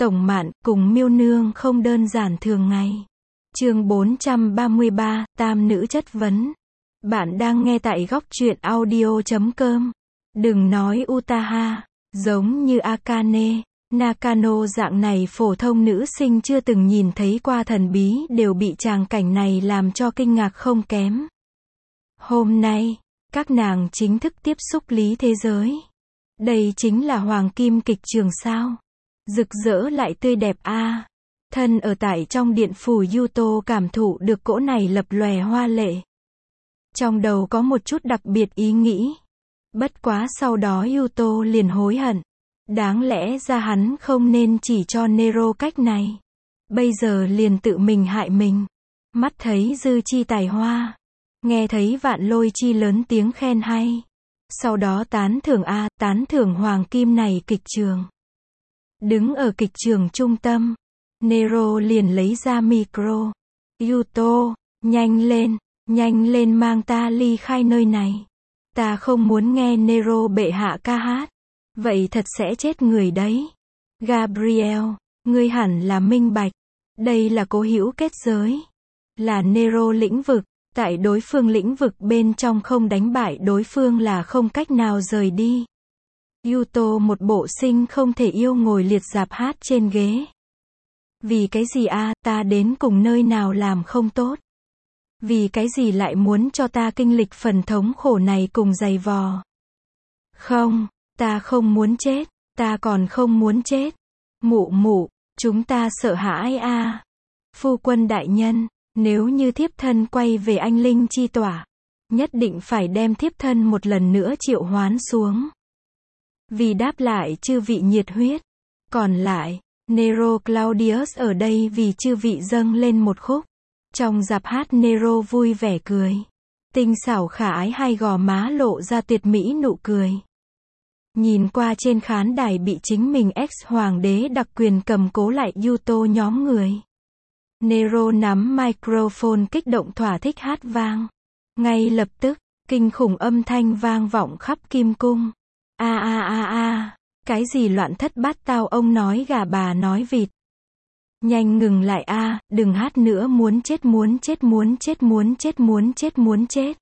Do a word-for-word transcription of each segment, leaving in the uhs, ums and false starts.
Tổng Mạn, cùng Miêu Nương không đơn giản thường ngày. Chương bốn trăm ba mươi ba, Tam nữ chất vấn. Bạn đang nghe tại góc truyện audio chấm com. Đừng nói Utaha, giống như Akane, Nakano dạng này phổ thông nữ sinh chưa từng nhìn thấy qua thần bí đều bị tràng cảnh này làm cho kinh ngạc không kém. Hôm nay, các nàng chính thức tiếp xúc lý thế giới. Đây chính là hoàng kim kịch trường sao. Rực rỡ lại tươi đẹp a. À. Thân ở tại trong điện phủ Yuto cảm thụ được cỗ này lập lòe hoa lệ. Trong đầu có một chút đặc biệt ý nghĩ. Bất quá sau đó Yuto liền hối hận. Đáng lẽ ra hắn không nên chỉ cho Nero cách này. Bây giờ liền tự mình hại mình. Mắt thấy dư chi tài hoa. Nghe thấy vạn lôi chi lớn tiếng khen hay. Sau đó tán thưởng a, tán thưởng hoàng kim này kịch trường. Đứng ở kịch trường trung tâm. Nero liền lấy ra micro. Yuto, nhanh lên, nhanh lên mang ta ly khai nơi này. Ta không muốn nghe Nero bệ hạ ca hát. Vậy thật sẽ chết người đấy. Gabriel, ngươi hẳn là minh bạch. Đây là cố hữu kết giới. Là Nero lĩnh vực. Tại đối phương lĩnh vực bên trong không đánh bại đối phương là không cách nào rời đi. Yuto một bộ sinh không thể yêu ngồi liệt dạp hát trên ghế. Vì cái gì a, à, ta đến cùng nơi nào làm không tốt? Vì cái gì lại muốn cho ta kinh lịch phần thống khổ này cùng dày vò? Không, ta không muốn chết, ta còn không muốn chết. Mụ mụ, chúng ta sợ hãi a. À. Phu quân đại nhân, nếu như thiếp thân quay về anh linh chi tỏa, nhất định phải đem thiếp thân một lần nữa triệu hoán xuống. Vì đáp lại chư vị nhiệt huyết. Còn lại, Nero Claudius ở đây vì chư vị dâng lên một khúc. Trong dạp hát Nero vui vẻ cười. Tinh xảo khả ái hai gò má lộ ra tuyệt mỹ nụ cười. Nhìn qua trên khán đài bị chính mình ex-hoàng đế đặc quyền cầm cố lại Yuto nhóm người. Nero nắm microphone kích động thỏa thích hát vang. Ngay lập tức, kinh khủng âm thanh vang vọng khắp kim cung. A a a a, cái gì loạn thất bát tao ông nói gà bà nói vịt. Nhanh ngừng lại a, à, đừng hát nữa muốn chết muốn chết muốn chết muốn chết muốn chết muốn chết.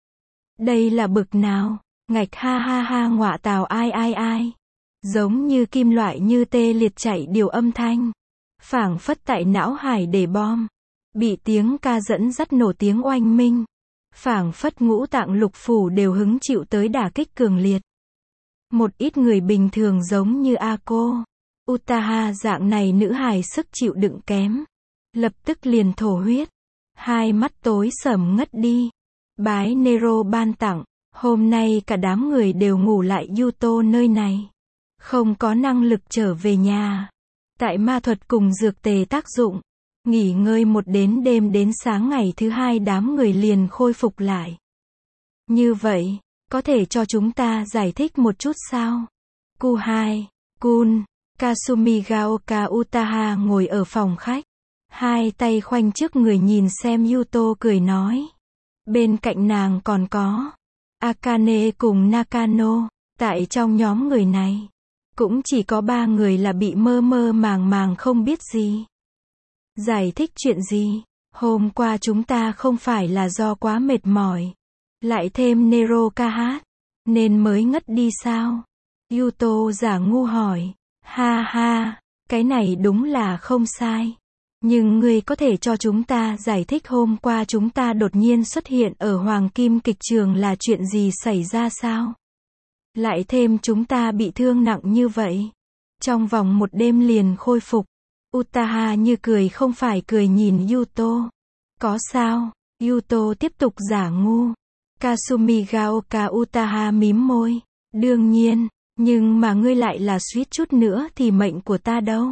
Đây là bực nào, ngạch ha ha ha ngọa tào ai ai ai. Giống như kim loại như tê liệt chạy điều âm thanh. Phảng phất tại não hải để bom. Bị tiếng ca dẫn dắt nổ tiếng oanh minh. Phảng phất ngũ tạng lục phủ đều hứng chịu tới đả kích cường liệt. Một ít người bình thường giống như Ako, Utaha dạng này nữ hài sức chịu đựng kém. Lập tức liền thổ huyết. Hai mắt tối sầm ngất đi. Bái Nero ban tặng. Hôm nay cả đám người đều ngủ lại Yuto nơi này. Không có năng lực trở về nhà. Tại ma thuật cùng dược tề tác dụng. Nghỉ ngơi một đến đêm đến sáng ngày thứ hai đám người liền khôi phục lại. Như vậy, có thể cho chúng ta giải thích một chút sao? Cu hai, Kun, Kasumi Gaoka Utaha ngồi ở phòng khách. Hai tay khoanh trước người nhìn xem Yuto cười nói. Bên cạnh nàng còn có Akane cùng Nakano. Tại trong nhóm người này, cũng chỉ có ba người là bị mơ mơ màng màng không biết gì. Giải thích chuyện gì? Hôm qua chúng ta không phải là do quá mệt mỏi. Lại thêm Nero ca hát. Nên mới ngất đi sao? Yuto giả ngu hỏi. Ha ha, cái này đúng là không sai. Nhưng ngươi có thể cho chúng ta giải thích hôm qua chúng ta đột nhiên xuất hiện ở Hoàng Kim kịch trường là chuyện gì xảy ra sao? Lại thêm chúng ta bị thương nặng như vậy. Trong vòng một đêm liền khôi phục. Utaha như cười không phải cười nhìn Yuto. Có sao? Yuto tiếp tục giả ngu. Kasumi Gaoka Utaha mím môi. Đương nhiên, nhưng mà ngươi lại là suýt chút nữa thì mệnh của ta đâu.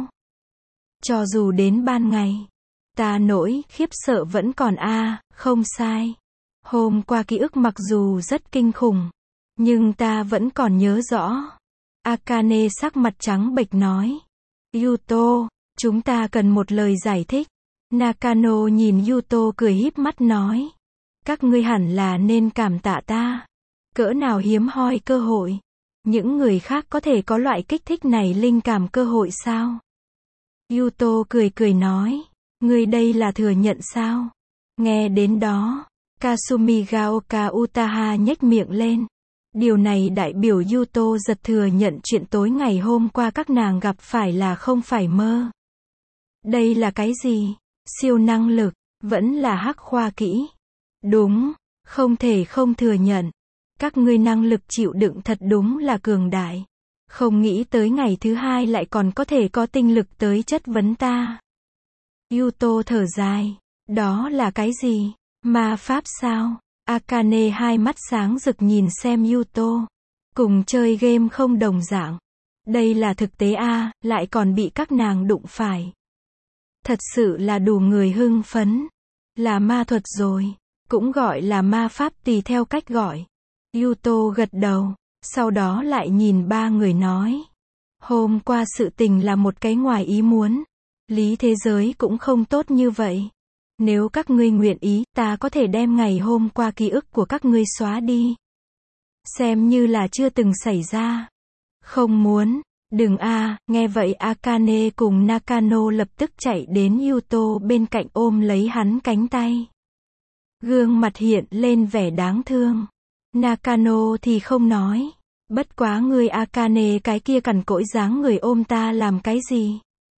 Cho dù đến ban ngày, ta nỗi khiếp sợ vẫn còn a, à, không sai. Hôm qua ký ức mặc dù rất kinh khủng, nhưng ta vẫn còn nhớ rõ. Akane sắc mặt trắng bệch nói. Yuto, chúng ta cần một lời giải thích. Nakano nhìn Yuto cười híp mắt nói. Các ngươi hẳn là nên cảm tạ ta. Cỡ nào hiếm hoi cơ hội. Những người khác có thể có loại kích thích này linh cảm cơ hội sao? Yuto cười cười nói, ngươi đây là thừa nhận sao? Nghe đến đó, Kasumi Gaoka Utaha nhếch miệng lên. Điều này đại biểu Yuto giật thừa nhận chuyện tối ngày hôm qua các nàng gặp phải là không phải mơ. Đây là cái gì? Siêu năng lực, vẫn là hắc khoa kỹ. Đúng, không thể không thừa nhận. Các ngươi năng lực chịu đựng thật đúng là cường đại. Không nghĩ tới ngày thứ hai lại còn có thể có tinh lực tới chất vấn ta. Yuto thở dài. Đó là cái gì? Ma pháp sao? Akane hai mắt sáng rực nhìn xem Yuto. Cùng chơi game không đồng dạng. Đây là thực tế a, lại còn bị các nàng đụng phải. Thật sự là đủ người hưng phấn. Là ma thuật rồi. Cũng gọi là ma pháp tùy theo cách gọi. Yuto gật đầu. Sau đó lại nhìn ba người nói. Hôm qua sự tình là một cái ngoài ý muốn. Lý thế giới cũng không tốt như vậy. Nếu các ngươi nguyện ý, ta có thể đem ngày hôm qua ký ức của các ngươi xóa đi. Xem như là chưa từng xảy ra. Không muốn. Đừng a, nghe vậy Akane cùng Nakano lập tức chạy đến Yuto bên cạnh ôm lấy hắn cánh tay. Gương mặt hiện lên vẻ đáng thương. Nakano thì không nói. Bất quá ngươi Akane cái kia cằn cỗi dáng người ôm ta làm cái gì?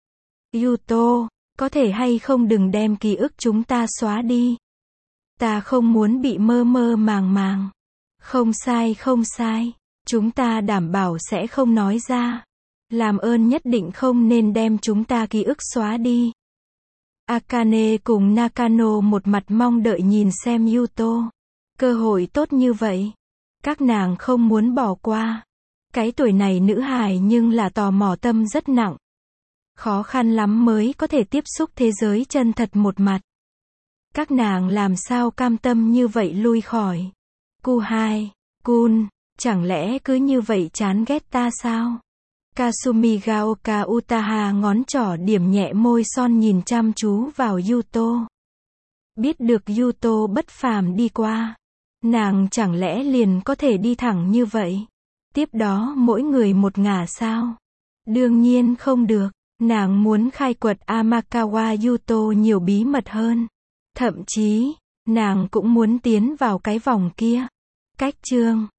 Yuto, có thể hay không đừng đem ký ức chúng ta xóa đi. Ta không muốn bị mơ mơ màng màng. Không sai không sai. Chúng ta đảm bảo sẽ không nói ra. Làm ơn nhất định không nên đem chúng ta ký ức xóa đi. Akane cùng Nakano một mặt mong đợi nhìn xem Yuto. Cơ hội tốt như vậy. Các nàng không muốn bỏ qua. Cái tuổi này nữ hài nhưng là tò mò tâm rất nặng. Khó khăn lắm mới có thể tiếp xúc thế giới chân thật một mặt. Các nàng làm sao cam tâm như vậy lui khỏi. Cu hai, Kun, chẳng lẽ cứ như vậy chán ghét ta sao? Kasumi Gaoka Utaha ngón trỏ điểm nhẹ môi son nhìn chăm chú vào Yuto. Biết được Yuto bất phàm đi qua. Nàng chẳng lẽ liền có thể đi thẳng như vậy? Tiếp đó mỗi người một ngả sao? Đương nhiên không được. Nàng muốn khai quật Amakawa Yuto nhiều bí mật hơn. Thậm chí, nàng cũng muốn tiến vào cái vòng kia. Cách chương